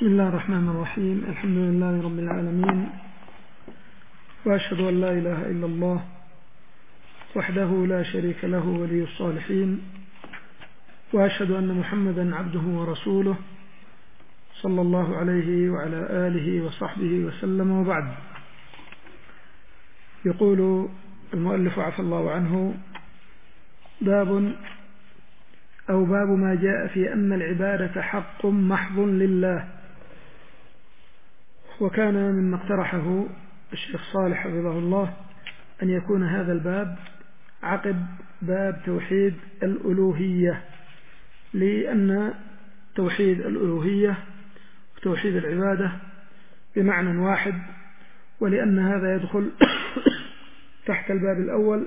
بسم الله الرحمن الرحيم. الحمد لله رب العالمين، وأشهد أن لا إله إلا الله وحده لا شريك له ولي الصالحين، وأشهد أن محمدا عبده ورسوله صلى الله عليه وعلى آله وصحبه وسلم. وبعد، يقول المؤلف عفى الله عنه: باب ما جاء في أن العبادة حق محض لله. وكان مما اقترحه الشيخ صالح حفظه الله أن يكون هذا الباب عقب باب توحيد الألوهية، لأن توحيد الألوهية وتوحيد العبادة بمعنى واحد، ولأن هذا يدخل تحت الباب الأول،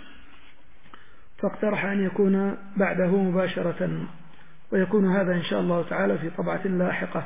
فاقترح أن يكون بعده مباشرة، ويكون هذا إن شاء الله تعالى في طبعة لاحقة.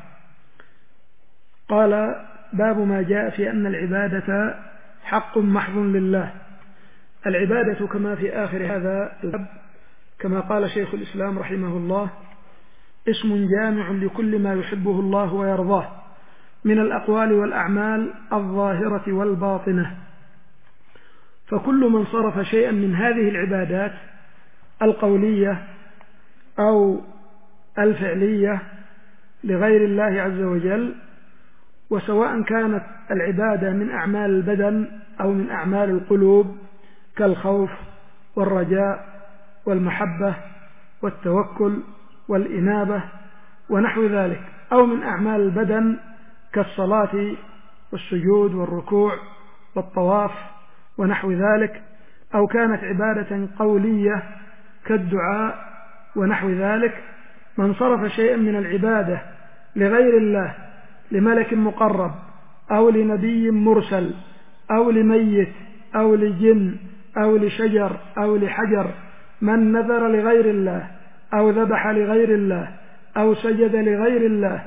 قال: باب ما جاء في أن العبادة حق محض لله. العبادة كما في آخر هذا الباب، كما قال شيخ الإسلام رحمه الله: اسم جامع لكل ما يحبه الله ويرضاه من الأقوال والأعمال الظاهرة والباطنة. فكل من صرف شيئا من هذه العبادات القولية أو الفعلية لغير الله عز وجل، وسواء كانت العبادة من أعمال البدن أو من أعمال القلوب كالخوف والرجاء والمحبة والتوكل والإنابة ونحو ذلك، أو من أعمال البدن كالصلاة والسجود والركوع والطواف ونحو ذلك، أو كانت عبادة قولية كالدعاء ونحو ذلك. من صرف شيئا من العبادة لغير الله، لملك مقرب أو لنبي مرسل أو لميت أو لجن أو لشجر أو لحجر، من نذر لغير الله أو ذبح لغير الله أو سجد لغير الله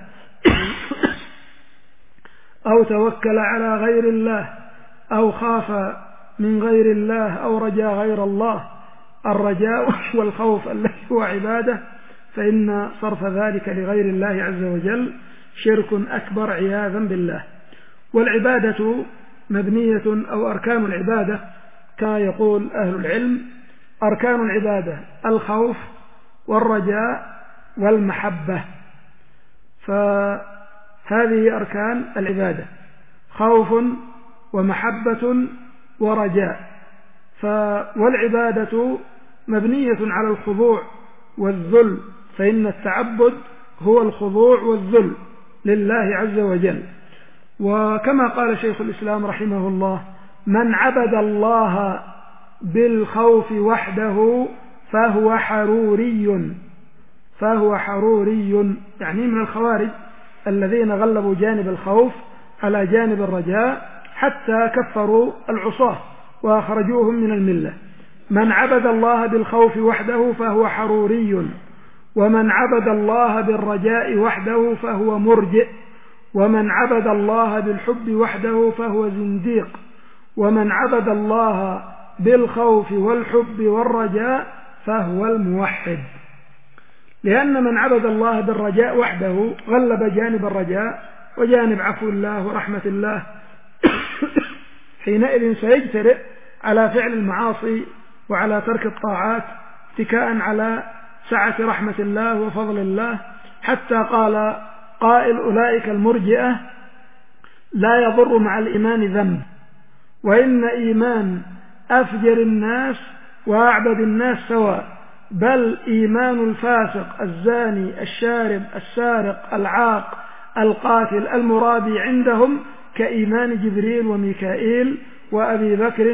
أو توكل على غير الله أو خاف من غير الله أو رجا غير الله، الرجاء والخوف الذي هو عبادة، فإن صرف ذلك لغير الله عز وجل شرك أكبر عياذا بالله. والعبادة مبنية، أو أركان العبادة كما يقول أهل العلم: أركان العبادة الخوف والرجاء والمحبة. فهذه أركان العبادة: خوف ومحبة ورجاء. والعبادة مبنية على الخضوع والذل، فإن التعبد هو الخضوع والذل لله عز وجل. وكما قال شيخ الإسلام رحمه الله: من عبد الله بالخوف وحده فهو حروري، يعني من الخوارج الذين غلبوا جانب الخوف على جانب الرجاء حتى كفروا العصاة وأخرجوهم من الملة. من عبد الله بالخوف وحده فهو حروري، ومن عبد الله بالرجاء وحده فهو مرجئ، ومن عبد الله بالحب وحده فهو زنديق، ومن عبد الله بالخوف والحب والرجاء فهو الموحد. لأن من عبد الله بالرجاء وحده غلب جانب الرجاء وجانب عفو الله ورحمة الله، حينئذ سيجترئ على فعل المعاصي وعلى ترك الطاعات اتكاء على سعة رحمة الله وفضل الله، حتى قال قائل: أولئك المرجئة لا يضر مع الإيمان ذنب، وإن إيمان أفجر الناس وأعبد الناس سواء، بل إيمان الفاسق الزاني الشارب السارق العاق القاتل المرابي عندهم كإيمان جبريل وميكائيل وأبي بكر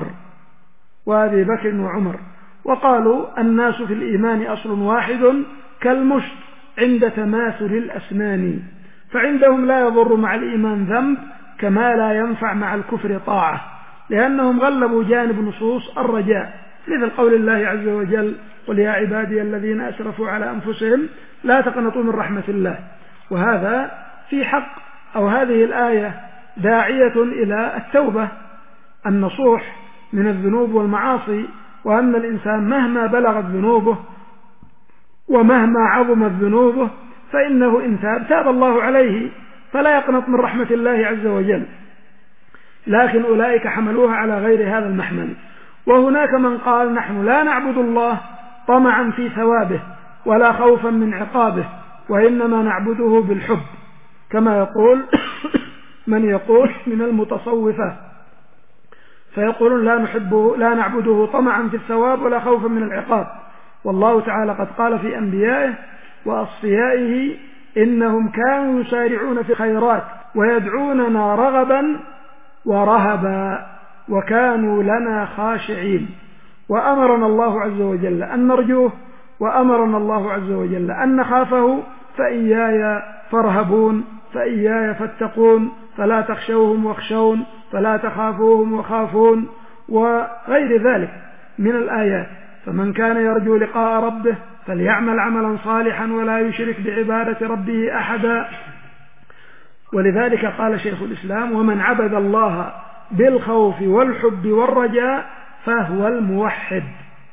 وعمر. وقالوا: الناس في الإيمان أصل واحد كالمشط عند تماثل الأسنان، فعندهم لا يضر مع الإيمان ذنب كما لا ينفع مع الكفر طاعة، لأنهم غلبوا جانب نصوص الرجاء، مثل قول الله عز وجل: قل يا عبادي الذين أسرفوا على أنفسهم لا تقنطوا من رحمة الله. وهذا في حق، أو هذه الآية داعية إلى التوبة النصوح من الذنوب والمعاصي، وأن الإنسان مهما بلغت ذنوبه ومهما عظمت ذنوبه فإنه إن تاب الله عليه فلا يقنط من رحمة الله عز وجل، لكن أولئك حملوها على غير هذا المحمل. وهناك من قال نحن لا نعبد الله طمعا في ثوابه ولا خوفا من عقابه، وإنما نعبده بالحب، كما يقول من يقول من المتصوفة، فيقولون لا نعبده طمعا في الثواب ولا خوفا من العقاب. والله تعالى قد قال في أنبيائه وأصفيائه إنهم كانوا يسارعون في الخيرات ويدعوننا رغبا ورهبا وكانوا لنا خاشعين. وأمرنا الله عز وجل أن نرجوه، وأمرنا الله عز وجل أن نخافه، فإياي فارهبون، فإياي فاتقون، فلا تخشوهم واخشون، فلا تخافوهم وخافون، وغير ذلك من الآيات. فمن كان يرجو لقاء ربه فليعمل عملا صالحا ولا يشرك بعبادة ربه أحدا. ولذلك قال شيخ الإسلام: ومن عبد الله بالخوف والحب والرجاء فهو الموحد.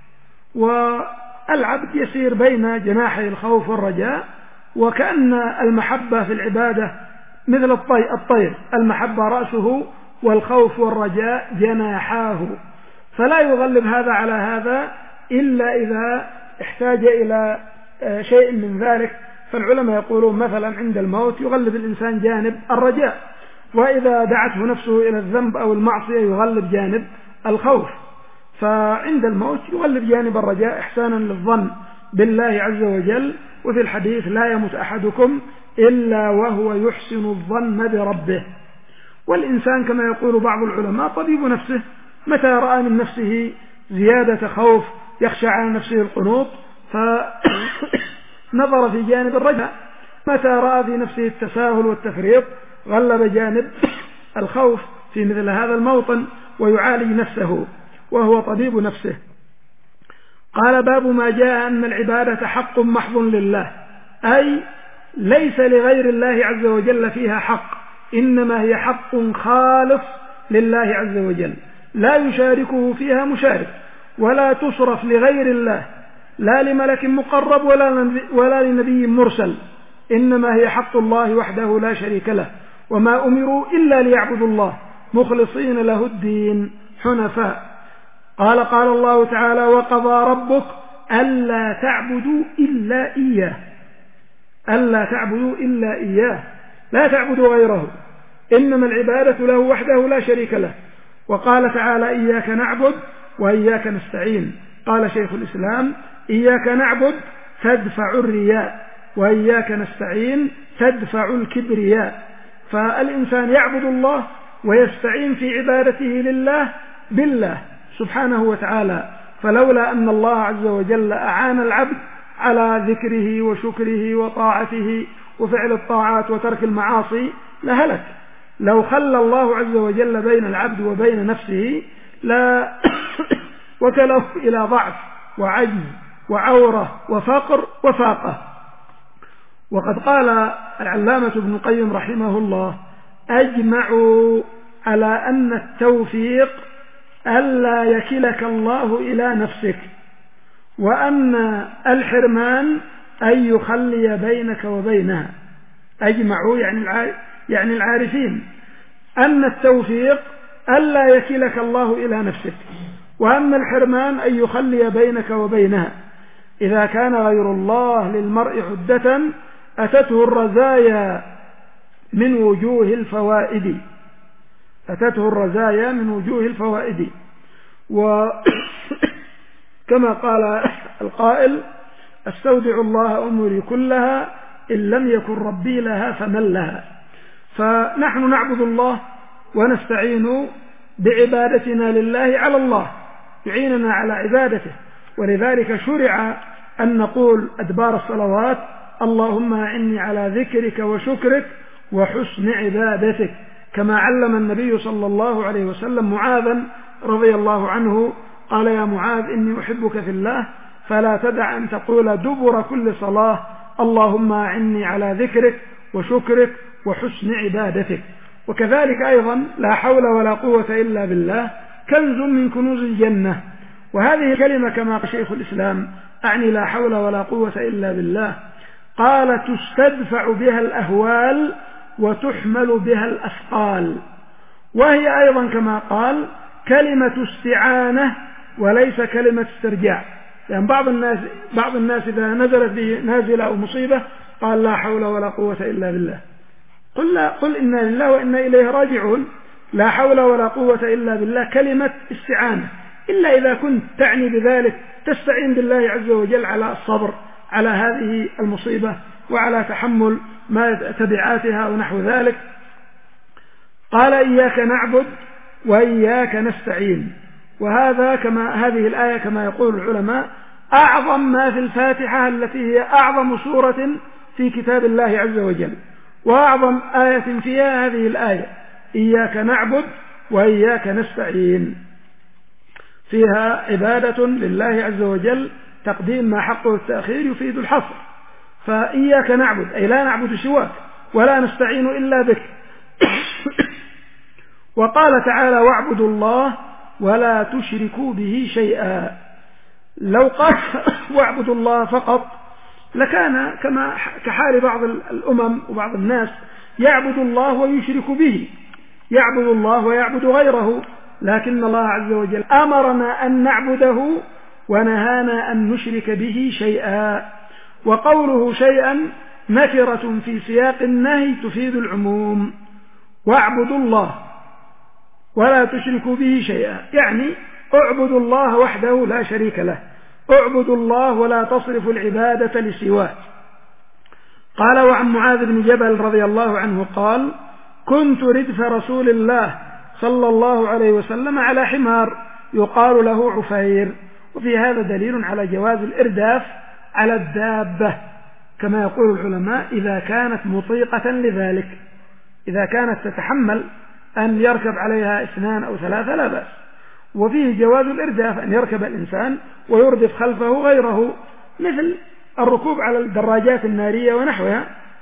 والعبد يسير بين جناحي الخوف والرجاء، وكأن المحبة في العبادة مثل الطير، المحبة رأسه والخوف والرجاء جناحاه، فلا يغلب هذا على هذا إلا إذا احتاج إلى شيء من ذلك. فالعلماء يقولون مثلا عند الموت يغلب الإنسان جانب الرجاء، وإذا دعته نفسه إلى الذنب أو المعصية يغلب جانب الخوف. فعند الموت يغلب جانب الرجاء إحسانا للظن بالله عز وجل. وفي الحديث: لا يموت أحدكم إلا وهو يحسن الظن بربه. والإنسان كما يقول بعض العلماء طبيب نفسه، متى رأى من نفسه زيادة خوف يخشى على نفسه القنوط فنظر في جانب الرجاء، متى رأى في نفسه التساهل والتفريط غلب جانب الخوف في مثل هذا الموطن ويعالج نفسه وهو طبيب نفسه. قال: باب ما جاء أن العبادة حق محض لله، أي ليس لغير الله عز وجل فيها حق، إنما هي حق خالص لله عز وجل، لا يشاركه فيها مشارك، ولا تصرف لغير الله، لا لملك مقرب ولا لنبي مرسل، إنما هي حق الله وحده لا شريك له. وما أمروا إلا ليعبدوا الله مخلصين له الدين حنفاء. قال الله تعالى: وقضى ربك ألا تعبدوا إلا إياه، ألا تعبدوا إلا إياه، لا تعبدوا غيره، إنما العبادة له وحده لا شريك له. وقال تعالى: إياك نعبد وإياك نستعين. قال شيخ الإسلام: إياك نعبد تدفع الرياء، وإياك نستعين تدفع الكبرياء. فالإنسان يعبد الله ويستعين في عبادته لله بالله سبحانه وتعالى، فلولا أن الله عز وجل أعان العبد على ذكره وشكره وطاعته وفعل الطاعات وترك المعاصي لهلك. لو خلى الله عز وجل بين العبد وبين نفسه لا وكله إلى ضعف وعجز وعورة وفقر وفاقة. وقد قال العلامة ابن القيم رحمه الله: أجمعوا على أن التوفيق ألا يكلك الله إلى نفسك، وأن الحرمان أن يخلي بينك وبينها. أجمعوا يعني العارفين أن التوفيق ألا يكلك الله إلى نفسك، وأن الحرمان أن يخلي بينك وبينها. إذا كان غير الله للمرء عدة أتته الرزايا من وجوه الفوائد، أتته الرزايا من وجوه الفوائد. وكما قال القائل: استودع الله أموري كلها إن لم يكن ربي لها فمن لها. فنحن نعبد الله ونستعين بعبادتنا لله على الله يعيننا على عبادته. ولذلك شرع أن نقول أدبار الصلوات: اللهم أعني على ذكرك وشكرك وحسن عبادتك، كما علم النبي صلى الله عليه وسلم معاذا رضي الله عنه، قال: يا معاذ إني أحبك في الله فلا تدع أن تقول دبر كل صلاة اللهم أعني على ذكرك وشكرك وحسن عبادتك. وكذلك أيضا لا حول ولا قوة إلا بالله كنز من كنوز الجنة. وهذه الكلمة كما قال شيخ الإسلام: أعني لا حول ولا قوة إلا بالله، قال تستدفع بها الأهوال وتحمل بها الأثقال، وهي أيضا كما قال كلمة استعانة وليس كلمة استرجاع. يعني بعض الناس إذا نزلت به نازلة أو مصيبة قال لا حول ولا قوة إلا بالله. قل إنا لله وإنا إليه راجعون. لا حول ولا قوة إلا بالله كلمة استعانة، إلا إذا كنت تعني بذلك تستعين بالله عز وجل على الصبر على هذه المصيبة وعلى تحمل ما تبعاتها ونحو ذلك. قال إياك نعبد وإياك نستعين، وهذا هذه الآية كما يقول العلماء أعظم ما في الفاتحة، التي هي أعظم سورة في كتاب الله عز وجل، وأعظم آية فيها هذه الآية إياك نعبد وإياك نستعين، فيها عبادة لله عز وجل، تقديم ما حقه التأخير يفيد الحصر. فإياك نعبد أي لا نعبد سواك، ولا نستعين إلا بك. وقال تعالى واعبدوا الله ولا تشركوا به شيئا. لو قال واعبدوا الله فقط لكان كحال بعض الأمم وبعض الناس يعبد الله ويشرك به، يعبد الله ويعبد غيره، لكن الله عز وجل أمرنا أن نعبده ونهانا أن نشرك به شيئا. وقوله شيئا نكرة في سياق النهي تفيد العموم. واعبدوا الله ولا تشركوا به شيئا، يعني اعبدوا الله وحده لا شريك له، اعبدوا الله ولا تصرفوا العبادة لسواه. قال وعن معاذ بن جبل رضي الله عنه قال كنت ردف رسول الله صلى الله عليه وسلم على حمار يقال له عفير. وفي هذا دليل على جواز الإرداف على الدابة، كما يقول العلماء إذا كانت مطيقة لذلك، إذا كانت تتحمل أن يركب عليها 2 أو 3 لا بأس. وفيه جواز الإرداف أن يركب الإنسان ويردف خلفه غيره، مثل الركوب على الدراجات النارية ونحوها.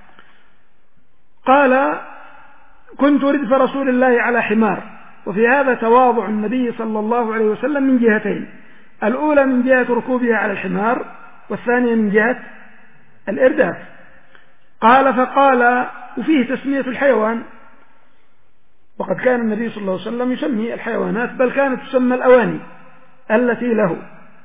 قال كنت ردف رسول الله على حمار، وفي هذا تواضع النبي صلى الله عليه وسلم من جهتين، الأولى من جهة ركوبها على الحمار، والثانية من جهة الإرداف. قال فقال وفيه تسمية الحيوان، وقد كان النبي صلى الله عليه وسلم يسمي الحيوانات، بل كانت تسمى الأواني التي له.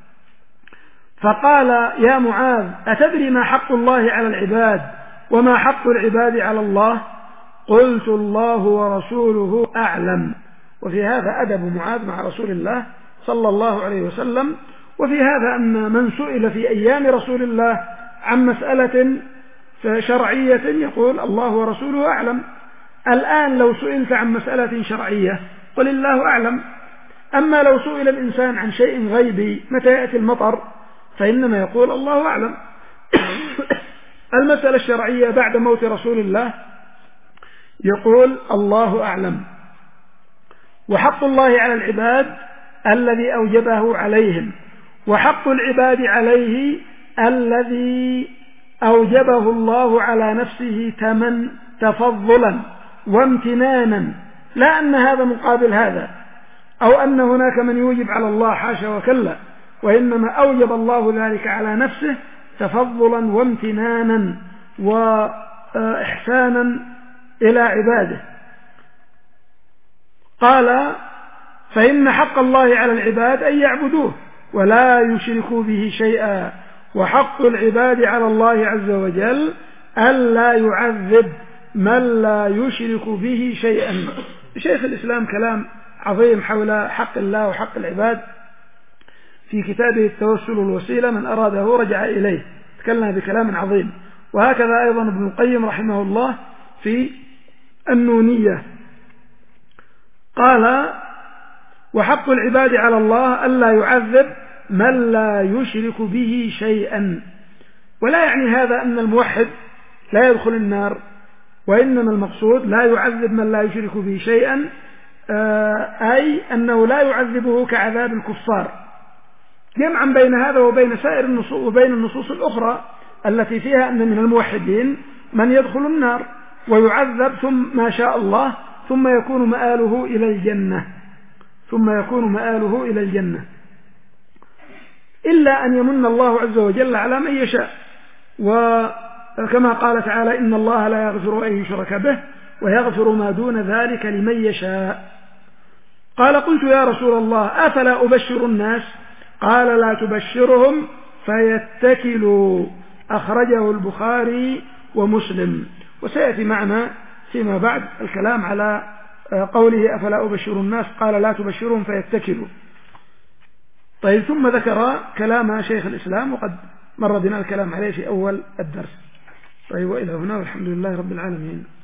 فقال يا معاذ أتدري ما حق الله على العباد وما حق العباد على الله؟ قلت الله ورسوله أعلم. وفي هذا أدب معاذ مع رسول الله صلى الله عليه وسلم. وفي هذا أن من سئل في أيام رسول الله عن مسألة شرعية يقول الله ورسوله أعلم. الآن لو سئلت عن مسألة شرعية قل الله أعلم. أما لو سئل الإنسان عن شيء غيبي متى يأتي المطر فإنما يقول الله أعلم. المسألة الشرعية بعد موت رسول الله يقول الله أعلم. وحق الله على العباد الذي أوجبه عليهم، وحق العباد عليه الذي أوجبه الله على نفسه تفضلا وامتنانا، لا أن هذا مقابل هذا أو أن هناك من يوجب على الله، حاشا وكلا، وإنما أوجب الله ذلك على نفسه تفضلا وامتنانا وإحسانا إلى عباده. قال فإن حق الله على العباد أن يعبدوه ولا يشركوا به شيئا، وحق العباد على الله عز وجل ألا يعذب من لا يشرك به شيئا. شيخ الإسلام كلام عظيم حول حق الله وحق العباد في كتابه التوسل والوسيلة، من أراده رجع إليه، تكلم بكلام عظيم. وهكذا أيضا ابن القيم رحمه الله في النونية قال وحق العباد على الله ألا يعذب من لا يشرك به شيئا. ولا يعني هذا أن الموحد لا يدخل النار، وإنما المقصود لا يعذب من لا يشرك به شيئا، أي أنه لا يعذبه كعذاب الكفار، جمعا بين هذا وبين سائر النصوص وبين النصوص الأخرى التي فيها أن من الموحدين من يدخل النار ويعذب ثم ما شاء الله ثم يكون مآله إلى الجنة، إلا أن يمن الله عز وجل على من يشاء. كما قال تعالى إن الله لا يغفر أن يشرك به ويغفر ما دون ذلك لمن يشاء. قال قلت يا رسول الله أفلا أبشر الناس؟ قال لا تبشرهم فيتكلوا. أخرجه البخاري ومسلم. وسيأتي معنا فيما بعد الكلام على قوله أفلا أبشر الناس قال لا تبشرهم فيتكلوا. طيب ثم ذكر كلام شيخ الإسلام وقد مر بنا الكلام عليه في أول الدرس. طيب وإلى هنا والحمد لله رب العالمين.